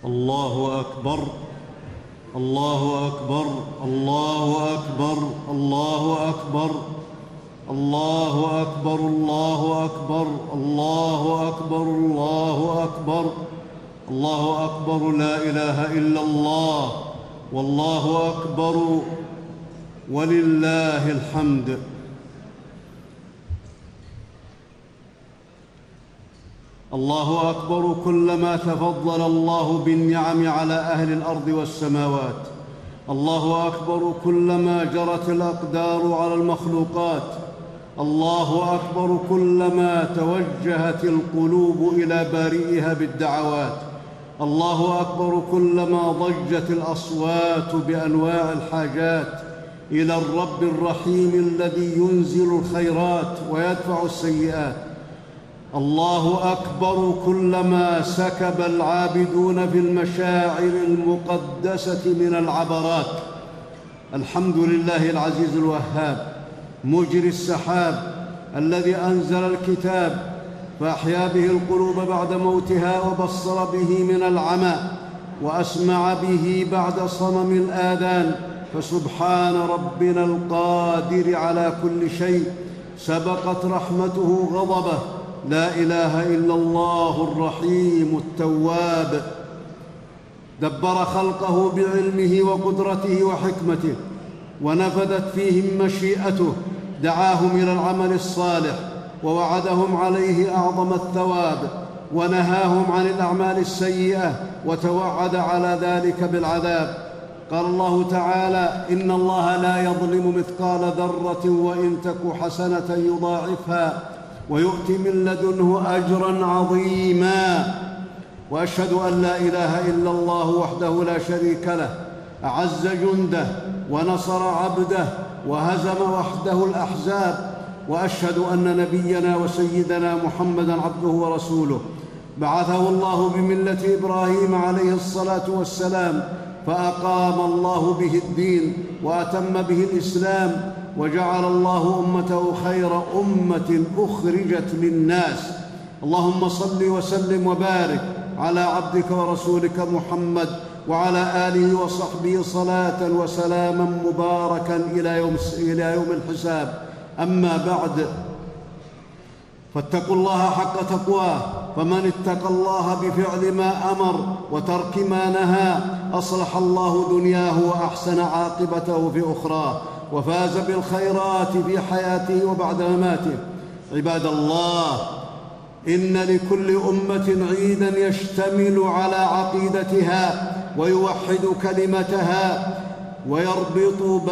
الله أكبر الله أكبر الله أكبر الله أكبر الله أكبر الله أكبر الله أكبر الله أكبر الله أكبر. لا إله إلا الله والله أكبر ولله الحمد. الله أكبر كلما تفضل الله بالنعم على أهل الأرض والسماوات. الله أكبر كلما جرت الأقدار على المخلوقات. الله أكبر كلما توجهت القلوب إلى بارئها بالدعوات. الله أكبر كلما ضجت الأصوات بأنواع الحاجات إلى الرب الرحيم الذي ينزل الخيرات ويدفع السيئات. الله أكبر كلما سكب العابدون في المشاعر المقدسة من العبرات. الحمد لله العزيز الوهاب مجري السحاب الذي أنزل الكتاب فأحيا به القلوب بعد موتها وبصر به من العمى وأسمع به بعد صمم الآذان. فسبحان ربنا القادر على كل شيء سبقت رحمته غضبه. لا إله إلا الله الرحيم التواب دبر خلقه بعلمه وقدرته وحكمته ونفذت فيهم مشيئته. دعاهم إلى العمل الصالح ووعدهم عليه أعظم الثواب ونهاهم عن الأعمال السيئة وتوعد على ذلك بالعذاب. قال الله تعالى: إن الله لا يظلم مثقال ذرة وإن تك حسنة يضاعفها ويؤت من لدنه أجرا عظيما. وأشهد أن لا إله إلا الله وحده لا شريك له أعز جنده ونصر عبده وهزم وحده الأحزاب. وأشهد أن نبينا وسيدنا محمدًا عبده ورسوله بعثه الله بملة إبراهيم عليه الصلاة والسلام فأقام الله به الدين وأتم به الإسلام وجعل الله أمته خير أمة أخرجت للناس. اللهم صل وسلم وبارك على عبدك ورسولك محمد وعلى آله وصحبه صلاة وسلاما مباركا إلى يوم الحساب. أما بعد، فاتقوا الله حق تقواه. فمن اتقى الله بفعل ما أمر وترك ما نهى أصلح الله دنياه وأحسن عاقبته في أخراه وفاز بالخيرات في حياته وبعد مماته. عباد الله، إن لكل أمة عيداً يشتمل على عقيدتها ويوحد كلمتها ويربط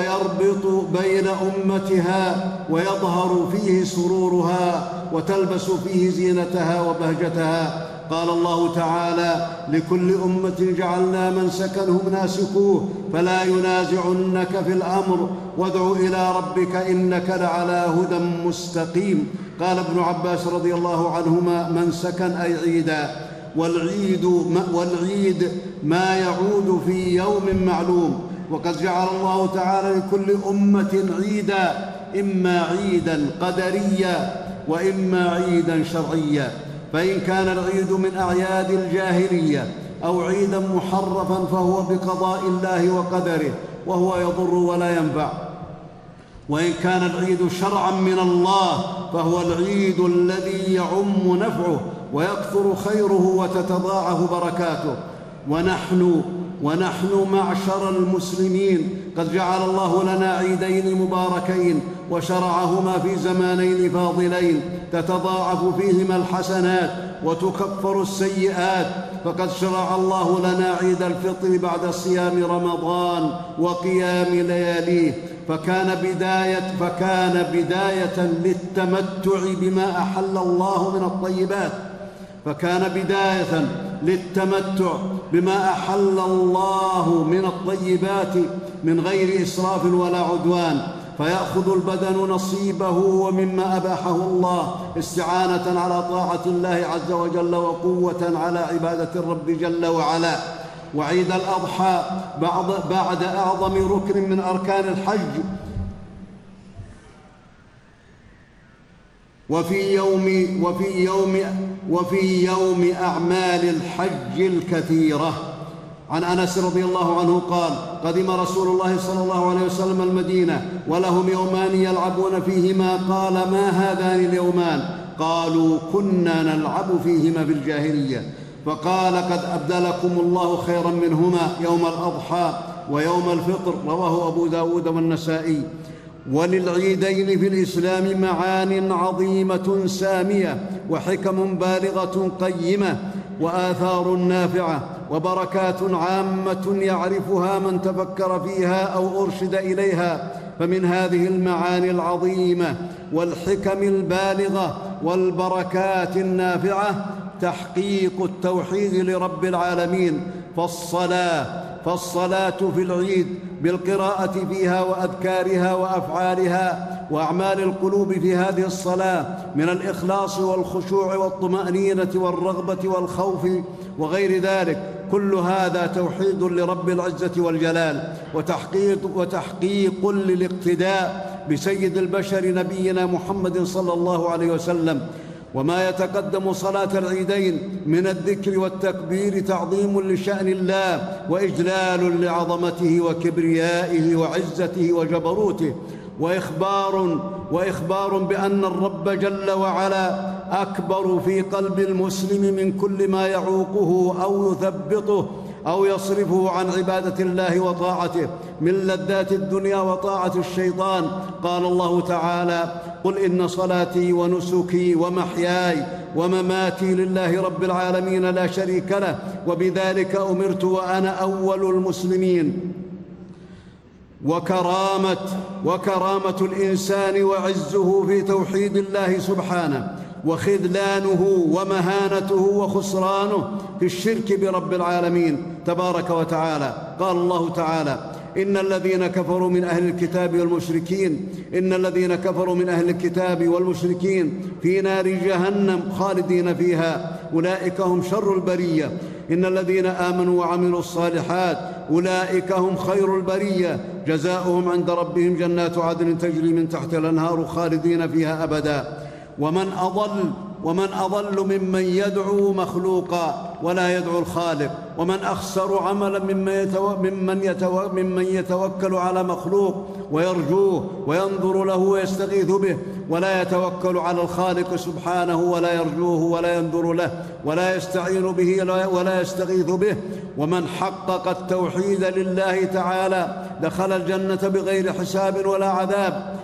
بين أمتها ويظهر فيه سرورها وتلبس فيه زينتها وبهجتها. قال الله تعالى: لكل أمة جعلنا منسكا هم ناسكوه فلا ينازعنك في الأمر وادع إلى ربك إنك لعلى هدى مستقيم. قال ابن عباس رضي الله عنهما: منسكا أي عيدا، والعيد ما يعود في يوم معلوم. وقد جعل الله تعالى لكل أمة عيدا، إما عيدا قدريا وإما عيدا شرعيا. فإن كان العيد من أعياد الجاهلية أو عيدا محرفا فهو بقضاء الله وقدره وهو يضر ولا ينفع. وإن كان العيد شرعا من الله فهو العيد الذي يعم نفعه ويكثر خيره وتتضاعف بركاته. ونحن معشر المسلمين قد جعل الله لنا عيدين مباركين وشرعهما في زمانين فاضلين تتضاعف فيهما الحسنات وتكفر السيئات. فقد شرع الله لنا عيد الفطر بعد صيام رمضان وقيام لياليه، فكان بداية للتمتع بما أحل الله من الطيبات من غير إسراف ولا عدوان، فيأخذ البدن نصيبه ومما أباحه الله استعانة على طاعة الله عز وجل وقوة على عبادة الرب جل وعلا. وعيد الأضحى بعد أعظم ركن من أركان الحج وفي يوم أعمال الحج الكثيرة. عن أنس رضي الله عنه قال: قدم رسول الله صلى الله عليه وسلم المدينة ولهم يومان يلعبون فيهما. قال: ما هذان اليومان؟ قالوا: كنا نلعب فيهما في الجاهلية. فقال: قد أبدلكم الله خيرا منهما يوم الأضحى ويوم الفطر. رواه أبو داود والنسائي. وللعيدين في الإسلام معان عظيمة سامية وحكم بالغة قيمة وآثار نافعة وبركات عامة يعرفها من تفكر فيها أو أرشد إليها. فمن هذه المعاني العظيمة والحكم البالغة والبركات النافعة تحقيق التوحيد لرب العالمين. فالصلاة في العيد بالقراءة فيها وأذكارها وأفعالها وأعمال القلوب في هذه الصلاة من الإخلاص والخشوع والطمأنينة والرغبة والخوف وغير ذلك، كل هذا توحيد لرب العزة والجلال وتحقيق للاقتداء بسيد البشر نبينا محمد صلى الله عليه وسلم. وما يتقدم صلاة العيدين من الذكر والتكبير تعظيم لشأن الله وإجلال لعظمته وكبريائه وعزته وجبروته، وإخبار بأن الرب جل وعلا أكبر في قلب المسلم من كل ما يعوقه أو يثبطه أو يصرفه عن عبادة الله وطاعته من لذات الدنيا وطاعة الشيطان. قال الله تعالى: قل إن صلاتي ونسكي ومحياي ومماتي لله رب العالمين لا شريك له وبذلك أمرت وأنا أول المسلمين. وكرامة الإنسان وعزه في توحيد الله سبحانه، وخذلانه ومهانته وخسرانه في الشرك برب العالمين تبارك وتعالى. قال الله تعالى: إن الذين كفروا من أهل الكتاب والمشركين في نار جهنم خالدين فيها أولئك هم شر البرية. إن الذين آمنوا وعملوا الصالحات أولئك هم خير البرية جزاؤهم عند ربهم جنات عدن تجري من تحت الأنهار خالدين فيها أبدا. ومن أضل ممن يدعو مخلوقا ولا يدعو الخالق، ومن أخسر عملا ممن يتوكل على مخلوق ويرجوه وينظر له ويستغيث به ولا يتوكل على الخالق سبحانه ولا يرجوه ولا ينظر له ولا يستعين به ولا يستغيث به. ومن حقق التوحيد لله تعالى دخل الجنة بغير حساب ولا عذاب.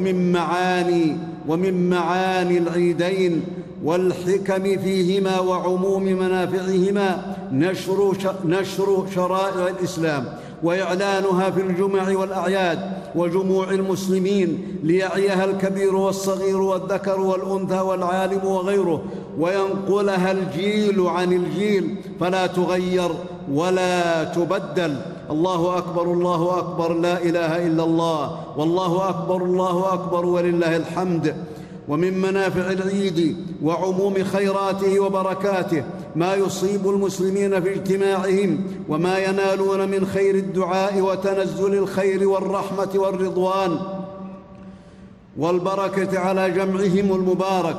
ومن معاني العيدين والحكم فيهما وعموم منافعهما نشر شرائع الإسلام وإعلانها في الجمع والأعياد وجموع المسلمين ليعيها الكبير والصغير والذكر والأنثى والعالم وغيره، وينقلها الجيل عن الجيل فلا تغير ولا تبدل. الله أكبر الله أكبر لا إله إلا الله، والله أكبر الله أكبر ولله الحمد. ومن منافع العيد وعموم خيراته وبركاته ما يصيب المسلمين في اجتماعهم وما ينالون من خير الدعاء وتنزل الخير والرحمة والرضوان والبركة على جمعهم المبارك.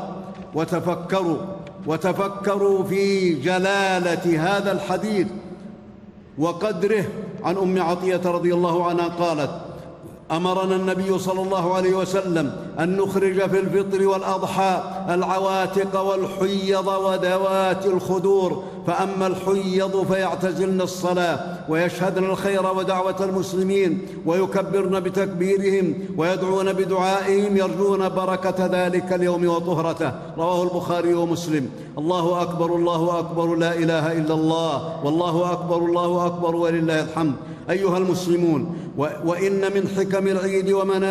وتفكروا في جلالة هذا الحديث وقدره. عن أم عطية رضي الله عنها قالت: أمرنا النبي صلى الله عليه وسلم أن نخرج في الفطر والأضحى العواتق والحيض وذوات الخدور، فأما الحيض فيعتزلن الصلاة ويشهدن الخير ودعوة المسلمين ويكبرن بتكبيرهم ويدعون بدعائهم يرجون بركة ذلك اليوم وطهرته. رواه البخاري ومسلم. الله أكبر الله أكبر لا إله إلا الله، والله أكبر الله أكبر ولله الحمد. أيها المسلمون، وإن من حكم العيد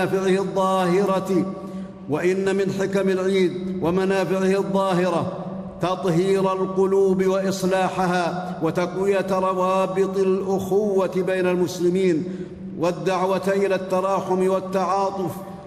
ومنافعه الظاهرة تطهير القلوب وإصلاحها وتقوية روابط الأخوة بين المسلمين والدعوة إلى التراحم والتعاطف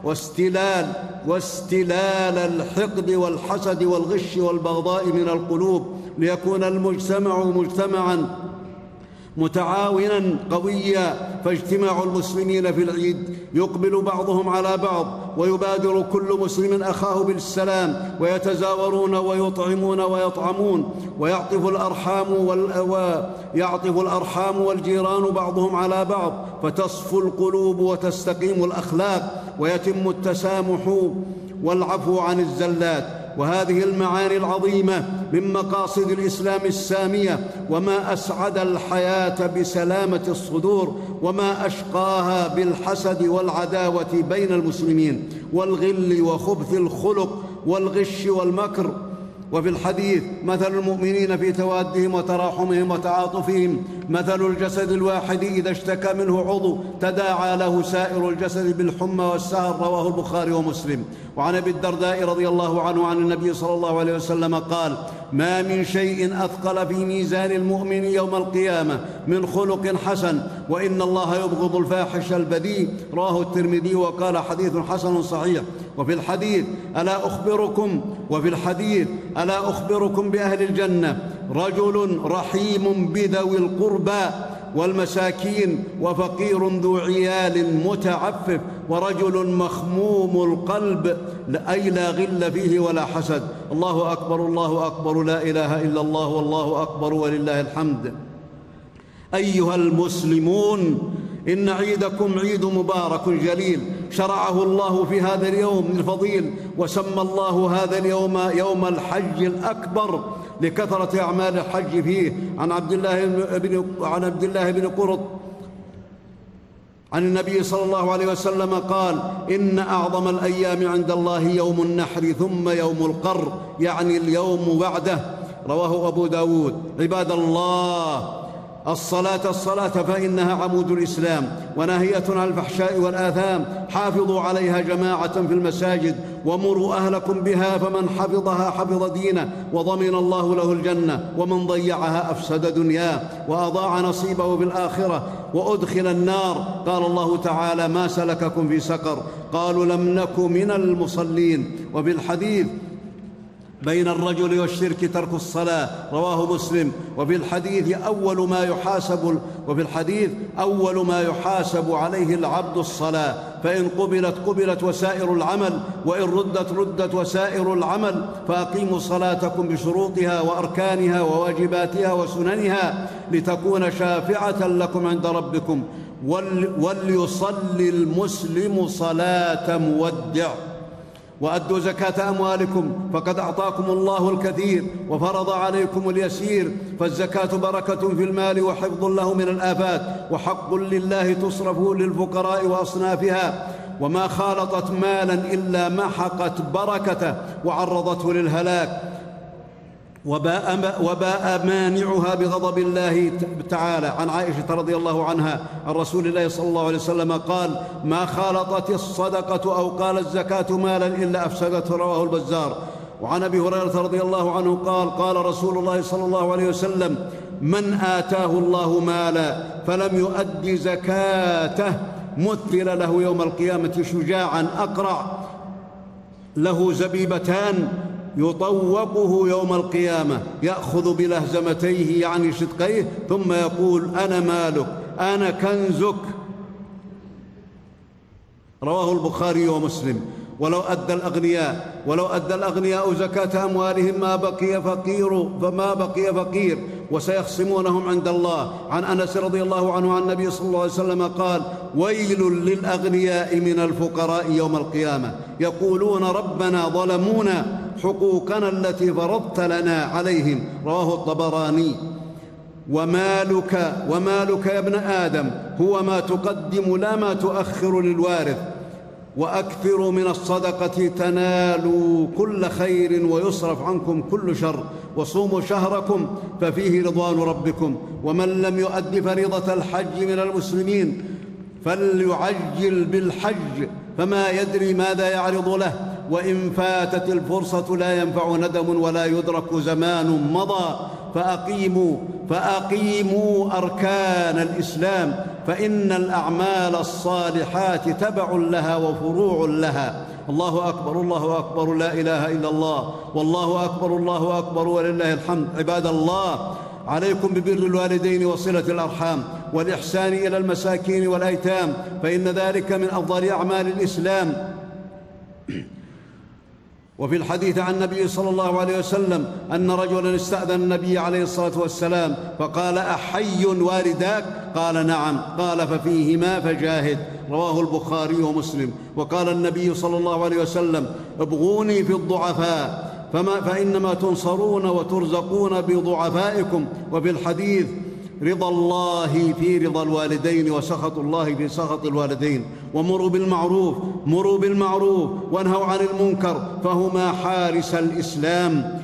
واستلال الحقد والحسد والغش والبغضاء من القلوب، ليكون المجتمع متعاونا قويا. فاجتماع المسلمين في العيد يقبل بعضهم على بعض ويبادر كل مسلم أخاه بالسلام، ويتزاورون ويطعمون ويطعمون، ويعطف الأرحام والجيران بعضهم على بعض، فتصفو القلوب وتستقيم الأخلاق، ويتم التسامح والعفو عن الزلات. وهذه المعاني العظيمة من مقاصد الإسلام السامية، وما أسعد الحياة بسلامة الصدور، وما أشقاها بالحسد والعداوة بين المسلمين، والغل وخبث الخلق والغش والمكر. وفي الحديث: مثل المؤمنين في توادهم وتراحمهم وتعاطفهم مثل الجسد الواحد إذا اشتكى منه عضو تداعى له سائر الجسد بالحمى والسهر. رواه البخاري ومسلم. وعن أبي الدرداء رضي الله عنه عن النبي صلى الله عليه وسلم قال: ما من شيء أثقل في ميزان المؤمن يوم القيامة من خلق حسن، وإن الله يبغض الفاحش البذيء. رواه الترمذي وقال: حديث حسن صحيح. وفي الحديث: ألا أخبركم بأهل الجنة: رجل رحيم بذوي القربى والمساكين، وفقير ذو عيال متعفف، ورجل مخموم القلب، أي لا غل فيه ولا حسد. الله أكبر، الله أكبر، لا إله إلا الله، والله أكبر ولله الحمد. أيها المسلمون، إن عيدكم عيد مبارك جليل شرعه الله في هذا اليوم الفضيل، وسمى الله هذا اليوم يوم الحج الأكبر لكثرة أعمال الحج فيه. عن عبد الله بن قرط عن النبي صلى الله عليه وسلم قال: إن أعظم الأيام عند الله يوم النحر، ثم يوم القر، يعني اليوم بعده. رواه أبو داود. عباد الله، الصلاة فإنها عمود الإسلام، وناهية عن الفحشاء والآثام. حافظوا عليها جماعة في المساجد، ومروا أهلكم بها، فمن حفظها حفظ دينه، وضمن الله له الجنة، ومن ضيعها أفسد دنياه وأضاع نصيبه في الآخرة وأدخل النار. قال الله تعالى: ما سلككم في سقر؟ قالوا: لم نك من المصلين. وفي الحديث: بين الرجل والشرك ترك الصلاة. رواه مسلم. وفي الحديث: أول ما يحاسب عليه العبد الصلاة، فإن قبلت وسائر العمل، وإن ردت وسائر العمل. فأقيموا صلاتكم بشروطها وأركانها وواجباتها وسننها، لتكون شافعة لكم عند ربكم. وليصلي المسلم صلاة مودع. وأدوا زكاة أموالكم، فقد أعطاكم الله الكثير وفرض عليكم اليسير. فالزكاة بركة في المال وحفظ له من الآفات، وحق لله تصرف للفقراء وأصنافها، وما خالطت مالا إلا محقت بركته وعرضته للهلاك، وباء مانعها بغضب الله تعالى. عن عائشة رضي الله عنها عن رسول الله صلى الله عليه وسلم قال: ما خالطت الصدقة أو قال الزكاة مالا إلا أفسدته. رواه البزار. وعن أبي هريرة رضي الله عنه قال: قال رسول الله صلى الله عليه وسلم: من آتاه الله مالا فلم يؤد زكاته مثل له يوم القيامة شجاعا أقرع له زبيبتان يطوقه يوم القيامة، يأخذ بلهزمتيه يعني شدقيه، ثم يقول: أنا مالك، أنا كنزك. رواه البخاري ومسلم. ولو أدى الأغنياء زكاة أموالهم فما بقي فقير، وسيخصمونهم عند الله. عن أنس رضي الله عنه عن النبي صلى الله عليه وسلم قال: ويل للأغنياء من الفقراء يوم القيامة، يقولون: ربنا ظلمونا حقوقنا التي فرضت لنا عليهم. رواه الطبراني. ومالك يا ابن آدم هو ما تقدم لا ما تؤخر للوارث، وأكثروا من الصدقة تنالوا كل خير ويصرف عنكم كل شر، وصوموا شهركم ففيه رضوان ربكم. ومن لم يؤد فريضة الحج من المسلمين فليعجل بالحج، فما يدري ماذا يعرض له، وإن فاتت الفرصة لا ينفع ندم ولا يدرك زمان مضى. فأقيموا أركان الإسلام، فإن الأعمال الصالحات تبع لها وفروع لها. الله أكبر، الله أكبر، لا إله إلا الله، والله أكبر، الله أكبر ولله الحمد. عباد الله، عليكم ببر الوالدين وصلة الأرحام والإحسان إلى المساكين والأيتام، فإن ذلك من أفضل أعمال الإسلام. وفي الحديث عن النبي صلى الله عليه وسلم أن رجلا استأذن النبي عليه الصلاة والسلام فقال: أحي والداك؟ قال: نعم. قال: ففيهما فجاهد. رواه البخاري ومسلم. وقال النبي صلى الله عليه وسلم: ابغوني في الضعفاء فإنما تنصرون وترزقون بضعفائكم. وفي الحديث: رضا الله في رضا الوالدين وسخط الله في سخط الوالدين. ومروا بالمعروف وانهوا عن المنكر، فهما حارس الإسلام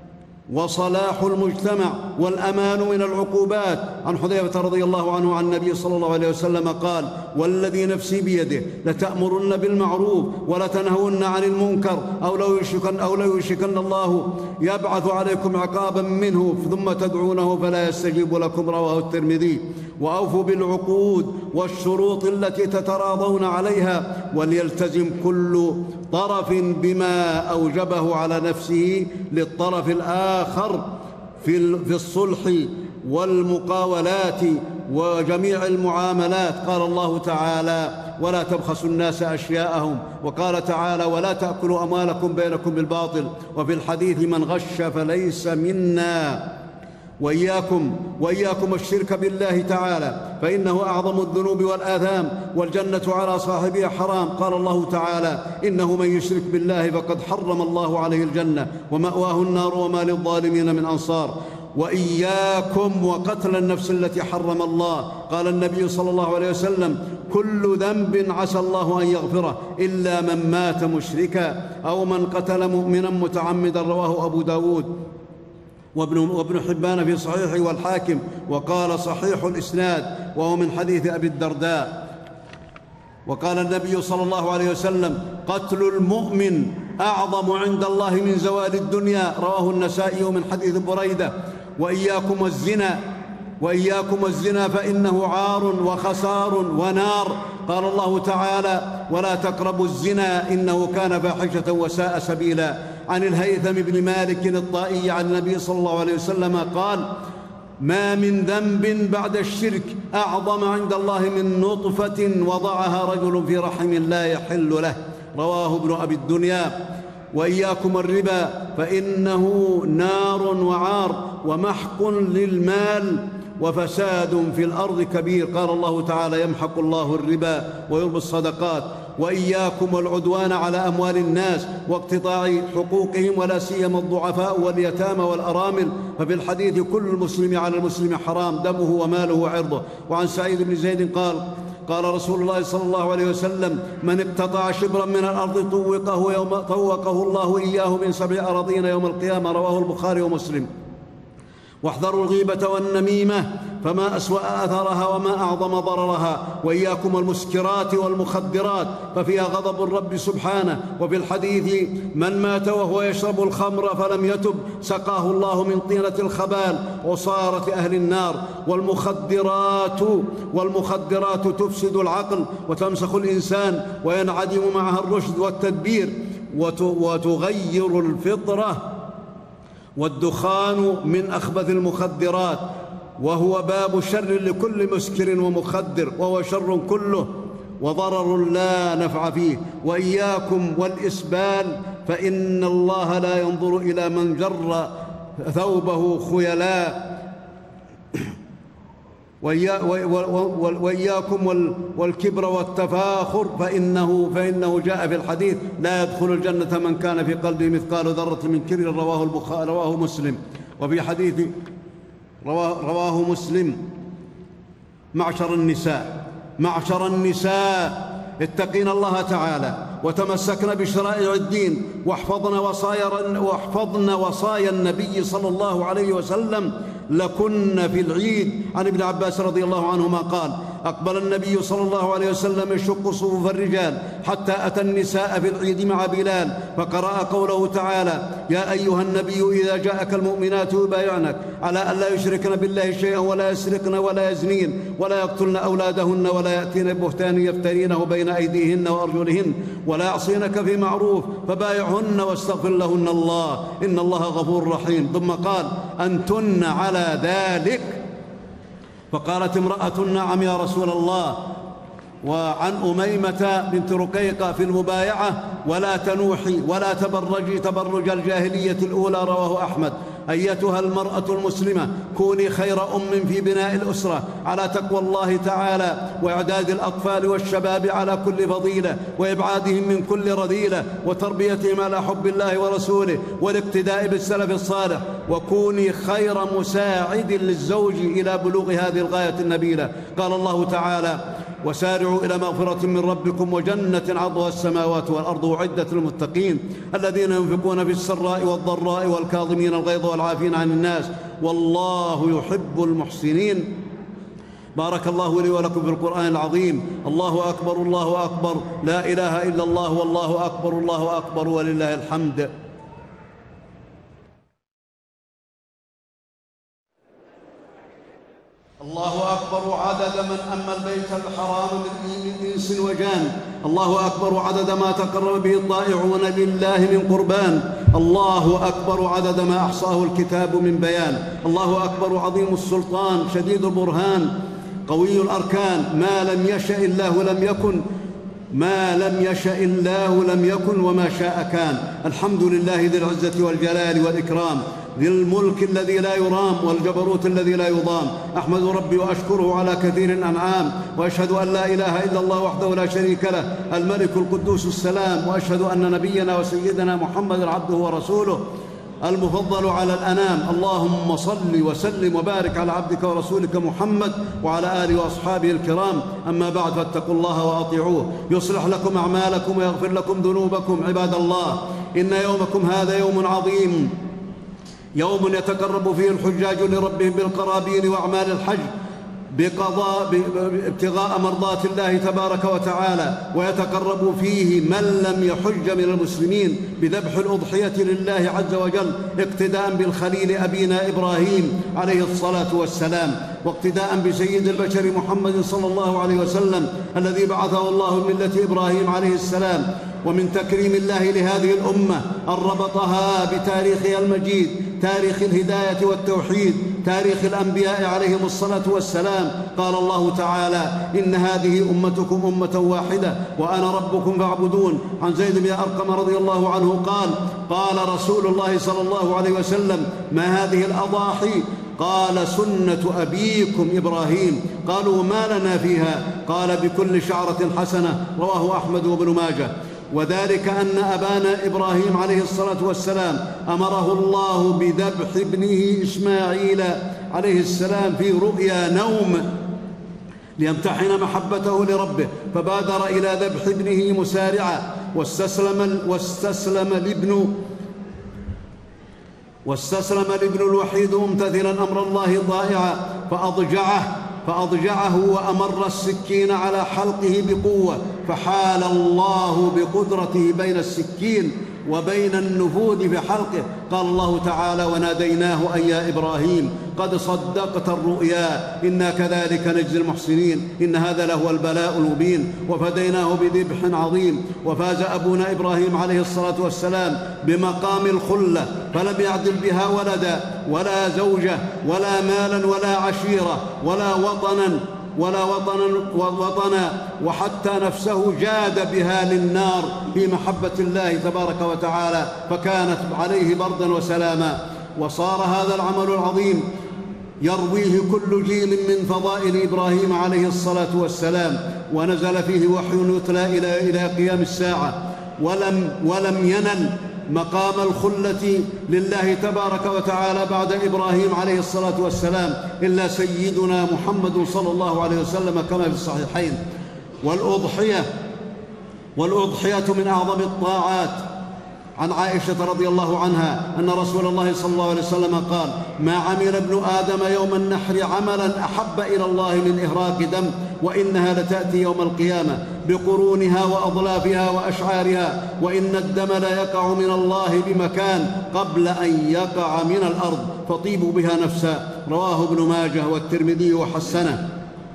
وصلاح المجتمع والأمان من العقوبات. عن حذيفة رضي الله عنه عن النبي صلى الله عليه وسلم قال: والذي نفسي بيده لتأمرن بالمعروف ولتنهون عن المنكر أو لو يشكن الله يبعث عليكم عقابا منه ثم تدعونه فلا يستجيب لكم. رواه الترمذي. وأوفوا بالعقود والشروط التي تتراضون عليها، وليلتزم كل طرف بما أوجبه على نفسه للطرف الآخر في الصلح والمقاولات وجميع المعاملات. قال الله تعالى: ولا تبخسوا الناس أشياءهم. وقال تعالى: ولا تأكلوا أموالكم بينكم بالباطل. وفي الحديث: من غش فليس منا. وإياكم الشرك بالله تعالى، فإنه أعظم الذنوب والآثام، والجنة على صاحبها حرام. قال الله تعالى: إنه من يشرك بالله فقد حرم الله عليه الجنة ومأواه النار وما للظالمين من أنصار. وإياكم وقتل النفس التي حرم الله. قال النبي صلى الله عليه وسلم: كل ذنب عسى الله أن يغفره إلا من مات مشركا أو من قتل مؤمنا متعمدا. رواه أبو داود وابن حبان في صحيحه والحاكم، وقال: صحيح الإسناد، وهو من حديث أبي الدرداء. وقال النبي صلى الله عليه وسلم: قتل المؤمن أعظم عند الله من زوال الدنيا. رواه النسائي من حديث بريدة. وإياكم الزنا فإنه عار وخسار ونار. قال الله تعالى: ولا تقربوا الزنا إنه كان فاحشة وساء سبيلا. عن الهيثم بن مالك الطائي عن النبي صلى الله عليه وسلم قال: ما من ذنب بعد الشرك أعظم عند الله من نطفة وضعها رجل في رحم لا يحل له. رواه ابن أبي الدنيا. وإياكم الربا فإنه نار وعار ومحق للمال وفساد في الأرض كبير. قال الله تعالى: يمحق الله الربا ويربي الصدقات. وإياكم والعدوان على أموال الناس واقتطاع حقوقهم، ولا سيما الضعفاء واليتامى والأرامل. ففي الحديث: كل المسلم على المسلم حرام دمه وماله وعرضه. وعن سعيد بن زيد قال رسول الله صلى الله عليه وسلم: من اقتطع شبرا من الأرض طوقه الله إياه من 7 أراضين يوم القيامة. رواه البخاري ومسلم. واحذروا الغيبة والنميمة فما أسوأ أثرها وما أعظم ضررها. وإياكم المسكرات والمخدرات ففيها غضب الرب سبحانه. وفي الحديث: من مات وهو يشرب الخمر فلم يتب سقاه الله من طينة الخبال وصارت أهل النار. والمخدرات تفسد العقل وتمسخ الإنسان وينعدم معها الرشد والتدبير وتغير الفطرة. والدخان من أخبث المخدرات، وهو باب شر لكل مسكر ومخدر، وهو شر كله وضرر لا نفع فيه. وإياكم والإسبال فإن الله لا ينظر إلى من جر ثوبه خيلاء. وإياكم والكبر والتفاخر فإنه جاء في الحديث: لا يدخل الجنة من كان في قلبه مثقال ذرة من كبر. رواه مسلم. وفي حديث رواه مسلم: معشر النساء اتقين الله تعالى وتمسكن بشرائع الدين واحفظن وصايا النبي صلى الله عليه وسلم لكن في العيد. عن ابن عباس رضي الله عنهما قال: أقبل النبي صلى الله عليه وسلم يشق صفوف الرجال حتى أتى النساء في العيد مع بلال، فقرأ قوله تعالى: يا أيها النبي إذا جاءك المؤمنات يبايعنك على ألا يشركن بالله شيئا ولا يسرقن ولا يزنين ولا يقتلن أولادهن ولا يأتين ببهتان يفترينه بين أيديهن وأرجلهن ولا يعصينك في معروف فبايعهن واستغفر لهن الله إن الله غفور رحيم. ثم قال: أنتن على ذلك؟ فقالت امرأة: نعم يا رسول الله. وعن أميمة بنت رقيقة في المبايعة: ولا تنوحي ولا تبرجي تبرج الجاهلية الأولى. رواه أحمد. أيتها المرأة المسلمة، كوني خير أم في بناء الأسرة على تقوى الله تعالى وإعداد الأطفال والشباب على كل فضيلة وإبعادهم من كل رذيلة وتربيتهم على حب الله ورسوله والاقتداء بالسلف الصالح، وكوني خير مساعد للزوج إلى بلوغ هذه الغاية النبيلة. قال الله تعالى: وسارعوا إلى مغفرة من ربكم وجنة عرضها السماوات والأرض أعدت للمتقين الذين ينفقون في السراء والضراء والكاظمين الغيظ والعافين عن الناس والله يحب المحسنين. بارك الله لي ولكم في القرآن العظيم. الله أكبر الله أكبر، لا إله إلا الله والله أكبر الله أكبر ولله الحمد. الله أكبر عدد من أما البيت الحرام من إنس وجان. الله أكبر عدد ما تقرب به الطائعون لله من قربان. الله أكبر عدد ما أحصاه الكتاب من بيان. الله أكبر عظيم السلطان شديد البرهان قوي الأركان. ما لم يشأ الله لم يكن، ما لم يشأ الله لم يكن وما شاء كان. الحمد لله ذي العزة والجلال والإكرام، ذي الملك الذي لا يرام والجبروت الذي لا يضام. أحمد ربي وأشكره على كثير الأنعام، وأشهد أن لا إله إلا الله وحده لا شريك له الملك القدوس السلام، وأشهد أن نبينا وسيدنا محمد عبده ورسوله المفضل على الأنام. اللهم صل وسلم وبارك على عبدك ورسولك محمد وعلى آله وأصحابه الكرام. أما بعد، فاتقوا الله وأطيعوه يصلح لكم أعمالكم ويغفر لكم ذنوبكم. عباد الله، إن يومكم هذا يوم عظيم، يوم يتقرب فيه الحجاج لربهم بالقرابين وأعمال الحج ابتغاء مرضات الله تبارك وتعالى، ويتقرب فيه من لم يحج من المسلمين بذبح الأضحية لله عز وجل اقتداء بالخليل أبينا إبراهيم عليه الصلاة والسلام، واقتداء بسيد البشر محمد صلى الله عليه وسلم الذي بعثه الله من ملة إبراهيم عليه السلام. ومن تكريم الله لهذه الأمة أن ربطها بتاريخها المجيد، تاريخ الهداية والتوحيد، تاريخ الأنبياء عليهم الصلاة والسلام. قال الله تعالى: إن هذه أمتكم أمة واحدة وأنا ربكم فاعبدون. عن زيد بن أرقم رضي الله عنه قال: قال رسول الله صلى الله عليه وسلم: ما هذه الأضاحي؟ قال: سنة أبيكم إبراهيم. قالوا: ما لنا فيها؟ قال: بكل شعرة حسنة. رواه أحمد وابن ماجه. وذلك أن أبانا إبراهيم عليه الصلاة والسلام أمره الله بذبح ابنه إسماعيل عليه السلام في رؤيا نوم ليمتحن محبته لربه، فبادر إلى ذبح ابنه مسارعا، واستسلم الابن الوحيد ممتثلا أمر الله ضائعا، فأضجعه وأمر السكين على حلقه بقوة، فحال الله بقدرته بين السكين وبين النفوذ في حلقه. قال الله تعالى: وناديناه أن يا إبراهيم قد صدقت الرؤيا إنا كذلك نجزي المحسنين إن هذا لهو البلاء المبين. وفديناه بذبح عظيم. وفاز أبونا إبراهيم عليه الصلاة والسلام بمقام الخلة، فلم يعدل بها ولدا ولا زوجة ولا مالا ولا عشيرة ولا وطنا وحتى نفسه جاد بها للنار في محبة الله تبارك وتعالى، فكانت عليه بردا وسلاما. وصار هذا العمل العظيم يرويه كل جيل من فضائل إبراهيم عليه الصلاة والسلام، ونزل فيه وحي يتلى إلى قيام الساعة، ولم ينل مقام الخلة لله تبارك وتعالى بعد إبراهيم عليه الصلاة والسلام إلا سيدنا محمد صلى الله عليه وسلم كما في الصحيحين. والأضحية من أعظم الطاعات. عن عائشة رضي الله عنها أن رسول الله صلى الله عليه وسلم قال: ما عمل ابن آدم يوم النحر عملا أحب إلى الله من إهراق دم وإنها لتأتي يوم القيامة بقرونها وأضلافها وأشعارها، وإن الدم لا يقع من الله بمكان قبل أن يقع من الأرض، فطيبوا بها نفسا. رواه ابن ماجه والترمذي وحسنه.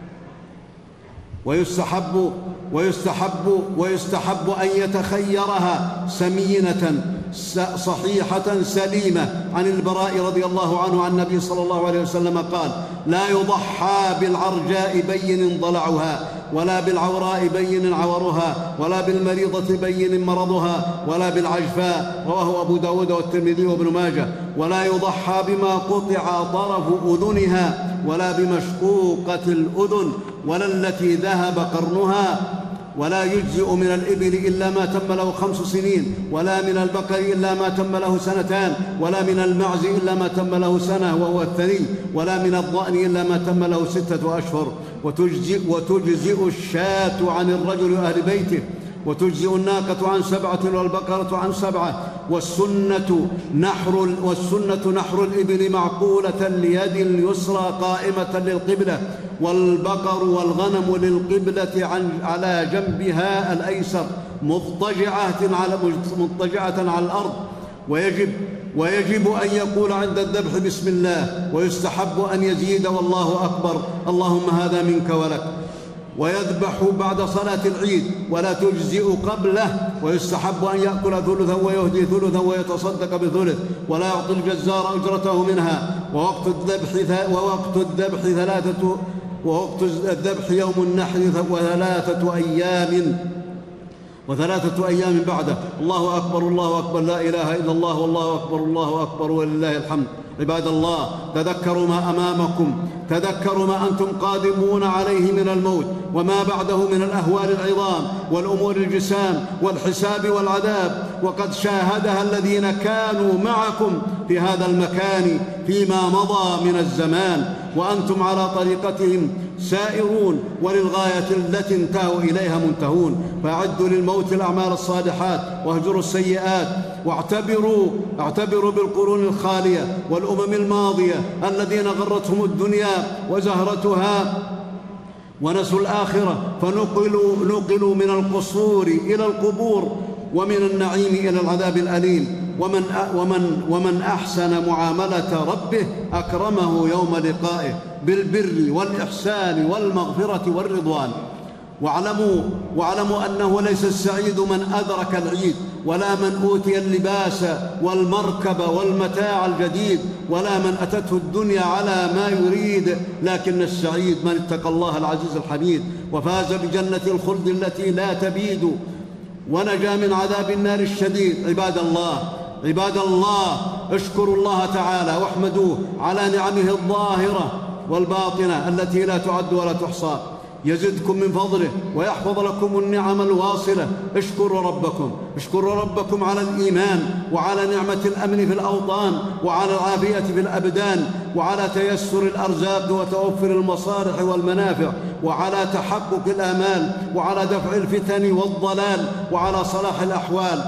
ويستحب أن يتخيرها سمينة صحيحة سليمة. عن البراء رضي الله عنه عن النبي صلى الله عليه وسلم قال: لا يضحى بالعرجاء بين ضلعها، ولا بالعوراء بين عورها، ولا بالمريضة بين مرضها، ولا بالعجفاء. رواه أبو داود والترمذي وابن ماجه. ولا يضحى بما قطع طرف أذنها، ولا بمشقوقة الأذن، ولا التي ذهب قرنها. ولا يجزئ من الإبل إلا ما تم له 5 سنين، ولا من البقر إلا ما تم له 2 سنين، ولا من المعز إلا ما تم له 1 سنة وهو الثني، ولا من الضأن إلا ما تم له 6 أشهر. وتجزئ الشاة عن الرجل أهل بيته، وتجزئ الناقة عن 7 والبقرة عن 7. والسنة نحر الإبل معقولة اليد اليسرى قائمة للقبلة، والبقر والغنم للقبلة على جنبها الأيسر مضطجعة على الأرض. ويجب أن يقول عند الذبح بسم الله، ويستحب أن يزيد والله أكبر، اللهم هذا منك ولك. ويذبح بعد صلاة العيد ولا تجزئ قبله. ويستحب أن يأكل ثلثا ويهدي ثلثا ويتصدق بثلث، ولا يعطي الجزار أجرته منها. ووقت الذبح يوم النحر وثلاثة أيام بعده. الله أكبر الله أكبر، لا إله إلا الله، والله أكبر الله أكبر ولله الحمد. عباد الله، تذكروا ما أمامكم، تذكروا ما أنتم قادمون عليه من الموت وما بعده من الأهوال العظام والأمور الجسام والحساب والعذاب، وقد شاهدها الذين كانوا معكم في هذا المكان فيما مضى من الزمان، وأنتم على طريقتهم سائرون وللغاية التي انتهوا إليها منتهون. فأعدوا للموت الأعمال الصالحات واهجروا السيئات، واعتبروا بالقرون الخالية والأمم الماضية الذين غرتهم الدنيا وزهرتها ونسوا الآخرة، فنقلوا من القصور إلى القبور، ومن النعيم إلى العذاب الأليم. ومن أحسن معاملة ربه أكرمه يوم لقائه بالبر والإحسان والمغفرة والرضوان. واعلموا أنه ليس السعيد من أدرك العيد، ولا من أوتي اللباس والمركب والمتاع الجديد، ولا من أتته الدنيا على ما يريد، لكن السعيد من اتقى الله العزيز الحميد وفاز بجنة الخلد التي لا تبيد، ونجا من عذاب النار الشديد. عباد الله، اشكروا الله تعالى واحمدوه على نعمه الظاهرة والباطنة التي لا تعد ولا تحصى، يزدكم من فضله ويحفظ لكم النعم الواصلة. اشكروا ربكم على الإيمان، وعلى نعمة الأمن في الأوطان، وعلى العافية في الأبدان، وعلى تيسر الأرزاق وتوفر المصالح والمنافع، وعلى تحقق الآمال، وعلى دفع الفتن والضلال، وعلى صلاح الأحوال.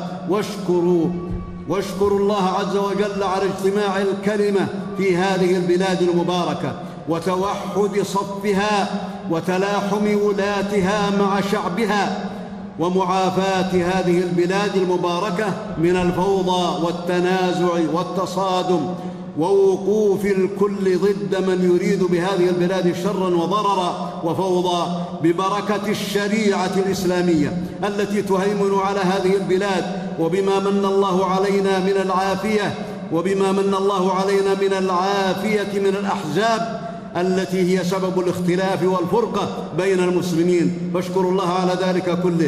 واشكروا الله عز وجل على اجتماع الكلمة في هذه البلاد المباركة، وتوحد صفها، وتلاحم ولاتها مع شعبها، ومعافاة هذه البلاد المباركة من الفوضى والتنازع والتصادم، ووقوف الكل ضد من يريد بهذه البلاد شرا وضررا وفوضى، ببركة الشريعة الإسلامية التي تهيمن على هذه البلاد، وبما من الله علينا من العافية من الأحزاب التي هي سبب الاختلاف والفرقة بين المسلمين، فاشكروا الله على ذلك كله.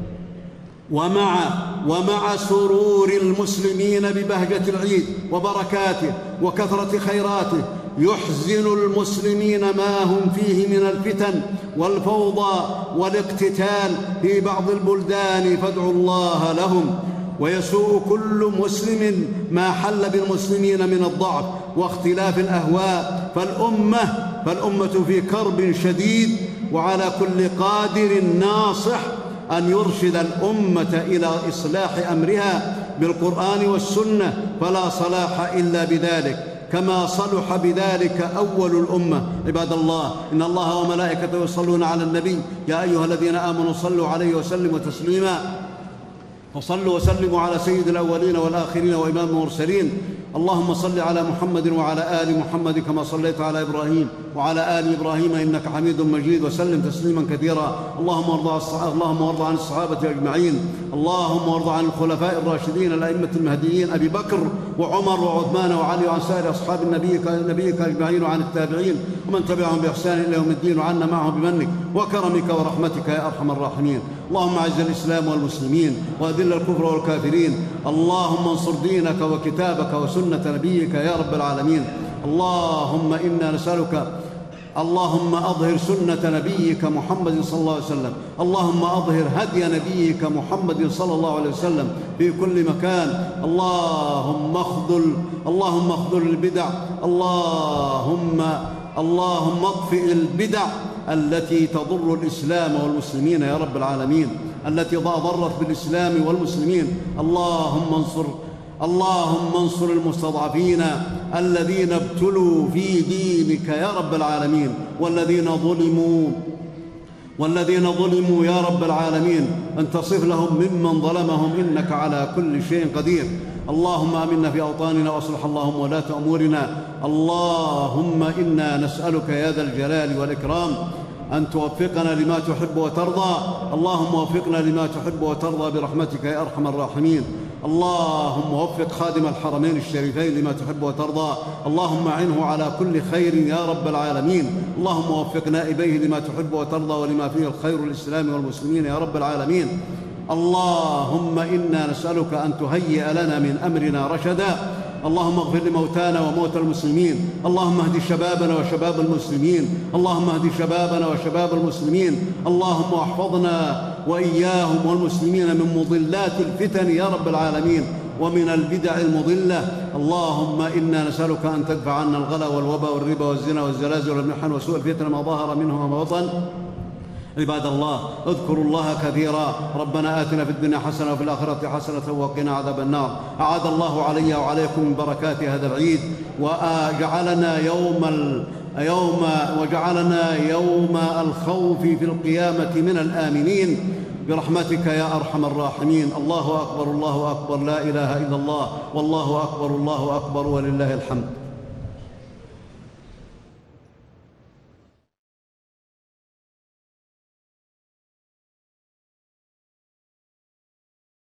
ومع سرور المسلمين ببهجة العيد وبركاته وكثرة خيراته، يحزن المسلمين ما هم فيه من الفتن والفوضى والاقتتال في بعض البلدان، فادعوا الله لهم. ويسوء كل مسلم ما حل بالمسلمين من الضعف واختلاف الأهواء، فالأمة في كرب شديد، وعلى كل قادر ناصح أن يرشد الأمة إلى إصلاح أمرها بالقرآن والسنة، فلا صلاح إلا بذلك. كما صلح بذلك أول الأمة. عباد الله، إن الله وملائكته يصلون على النبي يا أيها الذين آمنوا صلوا عليه وسلموا تسليما. وصلوا وسلموا على سيد الأولين والآخرين وإمام المرسلين. اللهم صل على محمد وعلى آل محمد كما صليت على إبراهيم وعلى آل إبراهيم إنك حميد مجيد، وسلم تسليما كثيرا. اللهم وارض عن الصحابة أجمعين. اللهم وارض عن الخلفاء الراشدين الأئمة المهديين أبي بكر وعمر وعثمان وعلي وعن سائر أصحاب نبيك أجمعين، وعن التابعين ومن تبعهم بإحسان إلى يوم الدين، وعنا معهم بمنك وكرمك ورحمتك يا أرحم الراحمين. اللهم أعز الإسلام والمسلمين وأذل الكفر والكافرين. اللهم انصر دينك وكتابك وسنة نبيك يا رب العالمين. اللهم إنا نسألك، اللهم أظهر سنة نبيك محمد صلى الله عليه وسلم. اللهم أظهر هدي نبيك محمد صلى الله عليه وسلم في كل مكان. اللهم اخذل البدع. اللهم اطفئ البدع التي تضر الإسلام والمسلمين يا رب العالمين، التي ضرت بالإسلام والمسلمين. اللهم انصر المستضعفين الذين ابتلوا في دينك يا رب العالمين، والذين ظلموا يا رب العالمين، أن تصف لهم ممن ظلمهم إنك على كل شيء قدير. اللهم آمنا في أوطاننا وأصلح اللهم ولاة أمورنا. اللهم إنا نسألك يا ذا الجلال والإكرام أن توفقنا لما تحب وترضى. اللهم وفقنا لما تحب وترضى برحمتك يا أرحم الراحمين. اللهم وفق خادم الحرمين الشريفين لما تحب وترضى. اللهم أعنه على كل خير يا رب العالمين. اللهم وفق نائبيه لما تحب وترضى ولما فيه الخير للإسلام والمسلمين يا رب العالمين. اللهم إنا نسألك أن تهيئ لنا من أمرنا رشدا. اللهم اغفر لموتانا وموتى المسلمين. اللهم اهد شبابنا وشباب المسلمين. اللهم اهد شبابنا وشباب المسلمين. اللهم احفظنا وإياهم والمسلمين من مضلات الفتن يا رب العالمين ومن البدع المضلة. اللهم إنا نسألك أن تدفع عنا الغلا والوبا والربا والزنا والزلازل والمحن وسوء الفتن ما ظهر منه وما بطن. عباد الله، اذكروا الله كثيرا. ربنا آتنا في الدنيا حسنة وفي الآخرة حسنة وقنا عذاب النار. أعاد الله علي وعليكم من بركات هذا العيد، وجعلنا يوم الخوف في القيامة من الآمنين برحمتك يا أرحم الراحمين. الله أكبر الله أكبر، لا إله إلا الله، والله أكبر الله أكبر، ولله الحمد.